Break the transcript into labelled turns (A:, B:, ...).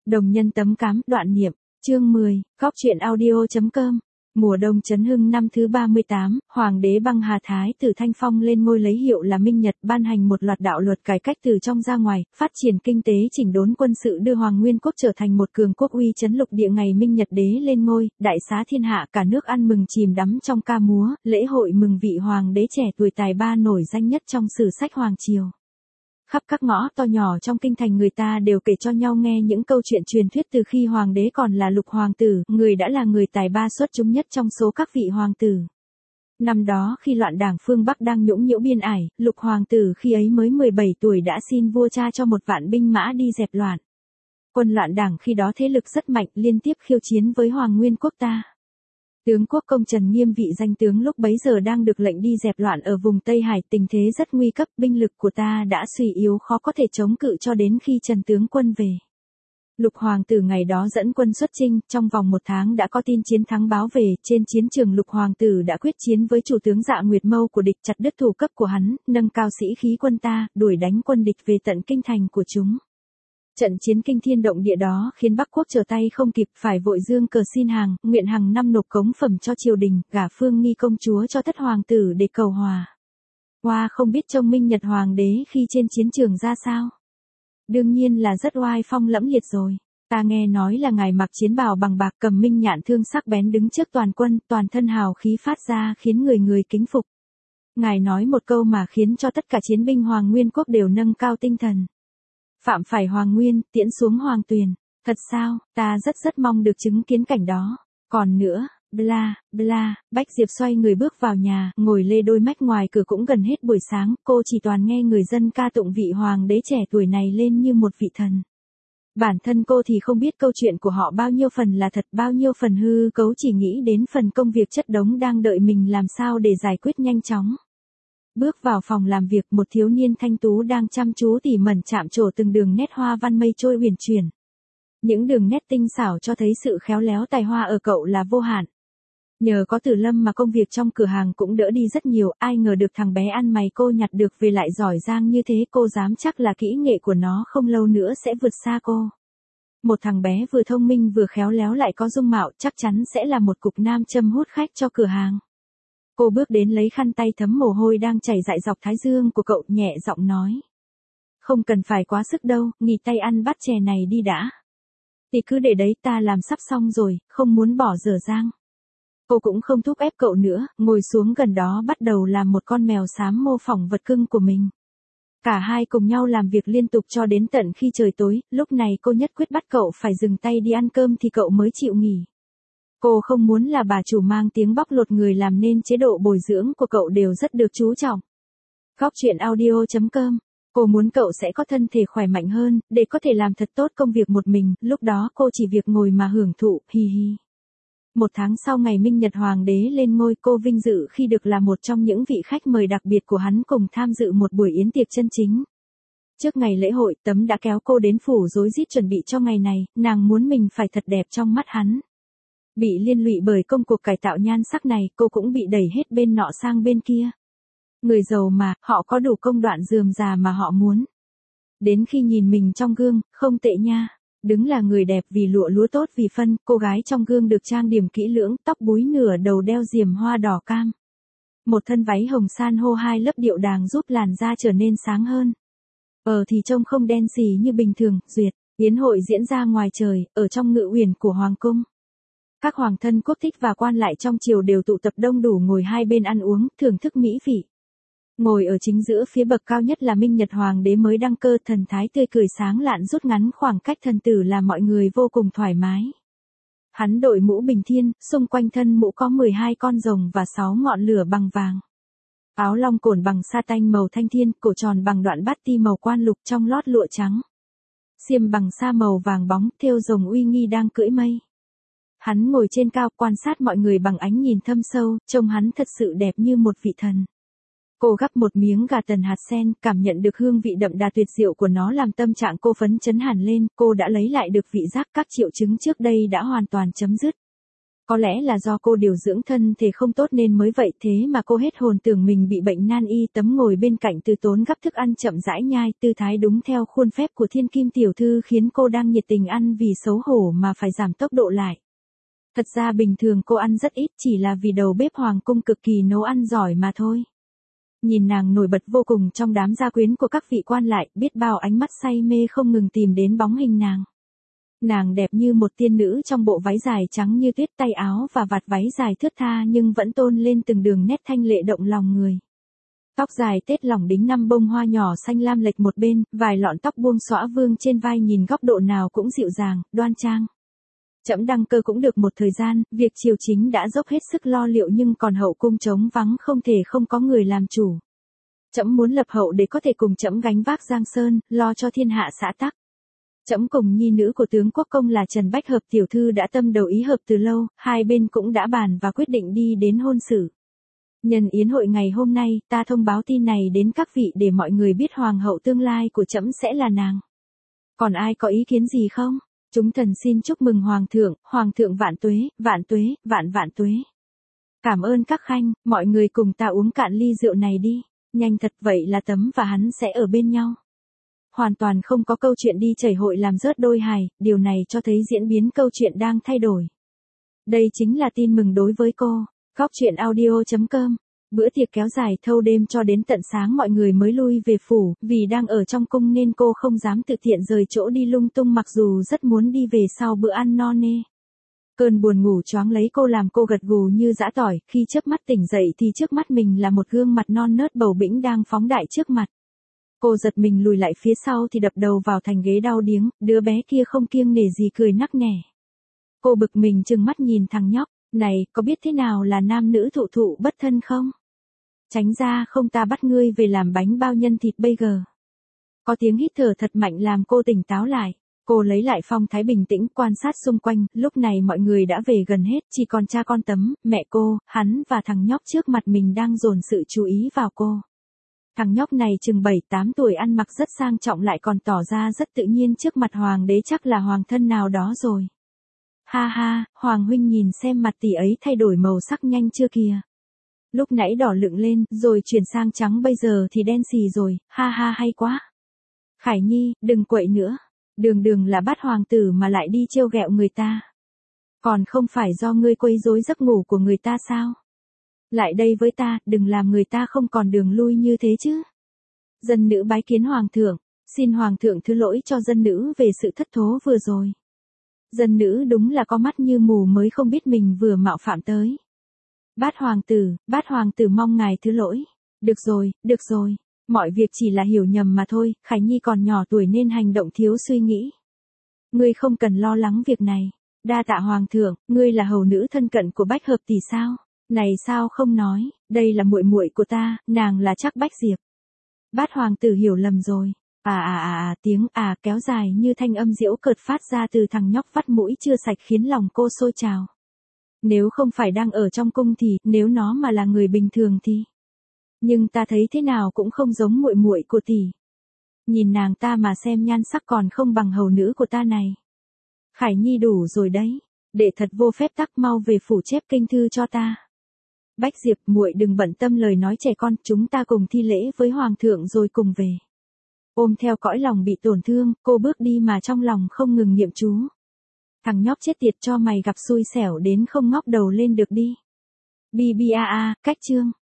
A: Đồng nhân tấm cám, đoạn niệm, chương 10, góc truyện audio.com. Mùa đông Chấn Hưng năm thứ 38, Hoàng đế Băng Hà Thái tử Thanh Phong lên ngôi lấy hiệu là Minh Nhật, ban hành một loạt đạo luật cải cách từ trong ra ngoài, phát triển kinh tế, chỉnh đốn quân sự, đưa Hoàng Nguyên quốc trở thành một cường quốc uy chấn lục địa. Ngày Minh Nhật đế lên ngôi, đại xá thiên hạ, cả nước ăn mừng chìm đắm trong ca múa, lễ hội mừng vị hoàng đế trẻ tuổi tài ba nổi danh nhất trong sử sách hoàng triều. Khắp các ngõ to nhỏ trong kinh thành người ta đều kể cho nhau nghe những câu chuyện truyền thuyết từ khi hoàng đế còn là Lục hoàng tử, người đã là người tài ba xuất chúng nhất trong số các vị hoàng tử. Năm đó khi loạn đảng phương Bắc đang nhũng nhiễu biên ải, Lục hoàng tử khi ấy mới 17 tuổi đã xin vua cha cho một vạn binh mã đi dẹp loạn. Quân loạn đảng khi đó thế lực rất mạnh, liên tiếp khiêu chiến với Hoàng Nguyên quốc ta. Tướng quốc công Trần Nghiêm vị danh tướng lúc bấy giờ đang được lệnh đi dẹp loạn ở vùng Tây Hải, tình thế rất nguy cấp, binh lực của ta đã suy yếu khó có thể chống cự cho đến khi Trần tướng quân về. Lục hoàng tử ngày đó dẫn quân xuất chinh, trong vòng 1 tháng đã có tin chiến thắng báo về. Trên chiến trường Lục hoàng tử đã quyết chiến với chủ tướng Dạ Nguyệt Mâu của địch, chặt đứt thủ cấp của hắn, nâng cao sĩ khí quân ta, đuổi đánh quân địch về tận kinh thành của chúng. Trận chiến kinh thiên động địa đó khiến Bắc quốc trở tay không kịp, phải vội dương cờ xin hàng, nguyện hàng năm nộp cống phẩm cho triều đình, gả Phương Nghi công chúa cho thất hoàng tử để cầu hòa. Hoa không biết trông Minh Nhật hoàng đế khi trên chiến trường ra sao? Đương nhiên là rất oai phong lẫm liệt rồi. Ta nghe nói là ngài mặc chiến bào bằng bạc, cầm minh nhạn thương sắc bén đứng trước toàn quân, toàn thân hào khí phát ra khiến người người kính phục. Ngài nói một câu mà khiến cho tất cả chiến binh Hoàng Nguyên quốc đều nâng cao tinh thần. Phạm phải Hoàng Nguyên, tiễn xuống Hoàng Tuyền. Thật sao, ta rất mong được chứng kiến cảnh đó. Còn nữa, bla, bla, Bách Diệp xoay người bước vào nhà, ngồi lê đôi mách ngoài cửa cũng gần hết buổi sáng, cô chỉ toàn nghe người dân ca tụng vị hoàng đế trẻ tuổi này lên như một vị thần. Bản thân cô thì không biết câu chuyện của họ bao nhiêu phần là thật, bao nhiêu phần hư cấu, chỉ nghĩ đến phần công việc chất đống đang đợi mình làm sao để giải quyết nhanh chóng. Bước vào phòng làm việc, một thiếu niên thanh tú đang chăm chú tỉ mẩn chạm trổ từng đường nét hoa văn mây trôi uyển chuyển. Những đường nét tinh xảo cho thấy sự khéo léo tài hoa ở cậu là vô hạn. Nhờ có Từ Lâm mà công việc trong cửa hàng cũng đỡ đi rất nhiều, ai ngờ được thằng bé ăn mày cô nhặt được về lại giỏi giang như thế, cô dám chắc là kỹ nghệ của nó không lâu nữa sẽ vượt xa cô. Một thằng bé vừa thông minh vừa khéo léo lại có dung mạo, chắc chắn sẽ là một cục nam châm hút khách cho cửa hàng. Cô bước đến lấy khăn tay thấm mồ hôi đang chảy dại dọc thái dương của cậu, nhẹ giọng nói. Không cần phải quá sức đâu, nghỉ tay ăn bát chè này đi đã. Thì cứ để đấy, ta làm sắp xong rồi, không muốn bỏ dở dang. Cô cũng không thúc ép cậu nữa, ngồi xuống gần đó bắt đầu làm một con mèo xám mô phỏng vật cưng của mình. Cả hai cùng nhau làm việc liên tục cho đến tận khi trời tối, lúc này cô nhất quyết bắt cậu phải dừng tay đi ăn cơm thì cậu mới chịu nghỉ. Cô không muốn là bà chủ mang tiếng bóc lột người, làm nên chế độ bồi dưỡng của cậu đều rất được chú trọng. Góc truyện audio.com. Cô muốn cậu sẽ có thân thể khỏe mạnh hơn, để có thể làm thật tốt công việc một mình, lúc đó cô chỉ việc ngồi mà hưởng thụ, hi hi. 1 tháng sau ngày Minh Nhật hoàng đế lên ngôi, cô vinh dự khi được là một trong những vị khách mời đặc biệt của hắn cùng tham dự một buổi yến tiệc chân chính. Trước ngày lễ hội, Tấm đã kéo cô đến phủ rối rít chuẩn bị cho ngày này, nàng muốn mình phải thật đẹp trong mắt hắn. Bị liên lụy bởi công cuộc cải tạo nhan sắc này, cô cũng bị đẩy hết bên nọ sang bên kia. Người giàu mà, họ có đủ công đoạn rườm rà mà họ muốn. Đến khi nhìn mình trong gương, không tệ nha. Đứng là người đẹp vì lụa lúa tốt vì phân, cô gái trong gương được trang điểm kỹ lưỡng, tóc búi nửa đầu đeo diềm hoa đỏ cam. Một thân váy hồng san hô 2 lớp điệu đàng giúp làn da trở nên sáng hơn. Thì trông không đen xì như bình thường, duyệt. Yến hội diễn ra ngoài trời, ở trong ngự uyển của hoàng cung. Các hoàng thân quốc thích và quan lại trong triều đều tụ tập đông đủ ngồi hai bên ăn uống, thưởng thức mỹ vị. Ngồi ở chính giữa phía bậc cao nhất là Minh Nhật hoàng đế mới đăng cơ, thần thái tươi cười sáng lạn rút ngắn khoảng cách thần tử làm mọi người vô cùng thoải mái. Hắn đội mũ bình thiên, xung quanh thân mũ có 12 con rồng và 6 ngọn lửa bằng vàng. Áo long cổn bằng sa tanh màu thanh thiên, cổ tròn bằng đoạn bát ti màu quan lục trong lót lụa trắng. Xiêm bằng sa màu vàng bóng, thêu rồng uy nghi đang cưỡi mây. Hắn ngồi trên cao quan sát mọi người bằng ánh nhìn thâm sâu, trông hắn thật sự đẹp như một vị thần. Cô gắp một miếng gà tần hạt sen, cảm nhận được hương vị đậm đà tuyệt diệu của nó làm tâm trạng cô phấn chấn hẳn lên, cô đã lấy lại được vị giác, các triệu chứng trước đây đã hoàn toàn chấm dứt. Có lẽ là do cô điều dưỡng thân thể không tốt nên mới vậy, thế mà cô hết hồn tưởng mình bị bệnh nan y. Tấm ngồi bên cạnh Từ Tốn gắp thức ăn chậm rãi nhai, tư thái đúng theo khuôn phép của thiên kim tiểu thư khiến cô đang nhiệt tình ăn vì xấu hổ mà phải giảm tốc độ lại. Thật ra bình thường cô ăn rất ít, chỉ là vì đầu bếp hoàng cung cực kỳ nấu ăn giỏi mà thôi. Nhìn nàng nổi bật vô cùng trong đám gia quyến của các vị quan lại, biết bao ánh mắt say mê không ngừng tìm đến bóng hình nàng. Nàng đẹp như một tiên nữ trong bộ váy dài trắng như tuyết, tay áo và vạt váy dài thướt tha nhưng vẫn tôn lên từng đường nét thanh lệ động lòng người. Tóc dài tết lỏng đính 5 bông hoa nhỏ xanh lam lệch một bên, vài lọn tóc buông xõa vương trên vai, nhìn góc độ nào cũng dịu dàng, đoan trang. Trẫm đăng cơ cũng được một thời gian, việc triều chính đã dốc hết sức lo liệu nhưng còn hậu cung trống vắng, không thể không có người làm chủ. Trẫm muốn lập hậu để có thể cùng trẫm gánh vác Giang Sơn, lo cho thiên hạ xã tắc. Trẫm cùng nhi nữ của tướng quốc công là Trần Bách Hợp tiểu thư đã tâm đầu ý hợp từ lâu, hai bên cũng đã bàn và quyết định đi đến hôn sự. Nhân yến hội ngày hôm nay, ta thông báo tin này đến các vị để mọi người biết hoàng hậu tương lai của trẫm sẽ là nàng. Còn ai có ý kiến gì không? Chúng thần xin chúc mừng hoàng thượng vạn tuế, vạn vạn tuế. Cảm ơn các khanh, mọi người cùng ta uống cạn ly rượu này đi. Nhanh thật, vậy là Tấm và hắn sẽ ở bên nhau. Hoàn toàn không có câu chuyện đi chảy hội làm rớt đôi hài, điều này cho thấy diễn biến câu chuyện đang thay đổi. Đây chính là tin mừng đối với cô. Góc chuyện audio.com. Bữa tiệc kéo dài thâu đêm cho đến tận sáng mọi người mới lui về phủ, vì đang ở trong cung nên cô không dám tự tiện rời chỗ đi lung tung, mặc dù rất muốn đi về sau bữa ăn no nê. Cơn buồn ngủ choáng lấy cô làm cô gật gù như giã tỏi, khi chớp mắt tỉnh dậy thì trước mắt mình là một gương mặt non nớt bầu bĩnh đang phóng đại trước mặt. Cô giật mình lùi lại phía sau thì đập đầu vào thành ghế đau điếng, đứa bé kia không kiêng nể gì cười nắc nẻ. Cô bực mình trừng mắt nhìn thằng nhóc, này, có biết thế nào là nam nữ thụ thụ bất thân không? Tránh ra không ta bắt ngươi về làm bánh bao nhân thịt bây giờ. Có tiếng hít thở thật mạnh làm cô tỉnh táo lại. Cô lấy lại phong thái bình tĩnh quan sát xung quanh, lúc này mọi người đã về gần hết, chỉ còn cha con Tấm, mẹ cô, hắn và thằng nhóc trước mặt mình đang dồn sự chú ý vào cô. Thằng nhóc này chừng 7-8 tuổi, ăn mặc rất sang trọng lại còn tỏ ra rất tự nhiên trước mặt hoàng đế, chắc là hoàng thân nào đó rồi. Ha ha, hoàng huynh nhìn xem mặt tỷ ấy thay đổi màu sắc nhanh chưa kìa. Lúc nãy đỏ lựng lên, rồi chuyển sang trắng, bây giờ thì đen xì rồi, ha ha hay quá. Khải Nhi, đừng quậy nữa. Đường đường là bát hoàng tử mà lại đi trêu ghẹo người ta. Còn không phải do ngươi quấy rối giấc ngủ của người ta sao? Lại đây với ta, đừng làm người ta không còn đường lui như thế chứ. Dân nữ bái kiến hoàng thượng, xin hoàng thượng thứ lỗi cho dân nữ về sự thất thố vừa rồi. Dân nữ đúng là có mắt như mù mới không biết mình vừa mạo phạm tới. Bát hoàng tử mong ngài thứ lỗi. Được rồi, mọi việc chỉ là hiểu nhầm mà thôi, Khải Nhi còn nhỏ tuổi nên hành động thiếu suy nghĩ. Ngươi không cần lo lắng việc này. Đa tạ hoàng thượng, ngươi là hầu nữ thân cận của Bách Hợp tỷ sao? Này sao không nói, đây là muội muội của ta, nàng là Trác Bách Diệp. Bát hoàng tử hiểu lầm rồi. Tiếng kéo dài như thanh âm giễu cợt phát ra từ thằng nhóc vắt mũi chưa sạch khiến lòng cô sôi trào. Nếu không phải đang ở trong cung thì, nếu nó mà là người bình thường thì. Nhưng ta thấy thế nào cũng không giống muội muội của tỷ. Nhìn nàng ta mà xem, nhan sắc còn không bằng hầu nữ của ta này. Khải Nhi đủ rồi đấy, để thật vô phép tắc, mau về phủ chép kinh thư cho ta. Bách Diệp, muội đừng bận tâm lời nói trẻ con, chúng ta cùng thi lễ với hoàng thượng rồi cùng về. Ôm theo cõi lòng bị tổn thương, cô bước đi mà trong lòng không ngừng niệm chú. Thằng nhóc chết tiệt, cho mày gặp xui xẻo đến không ngóc đầu lên được đi. Cách chương.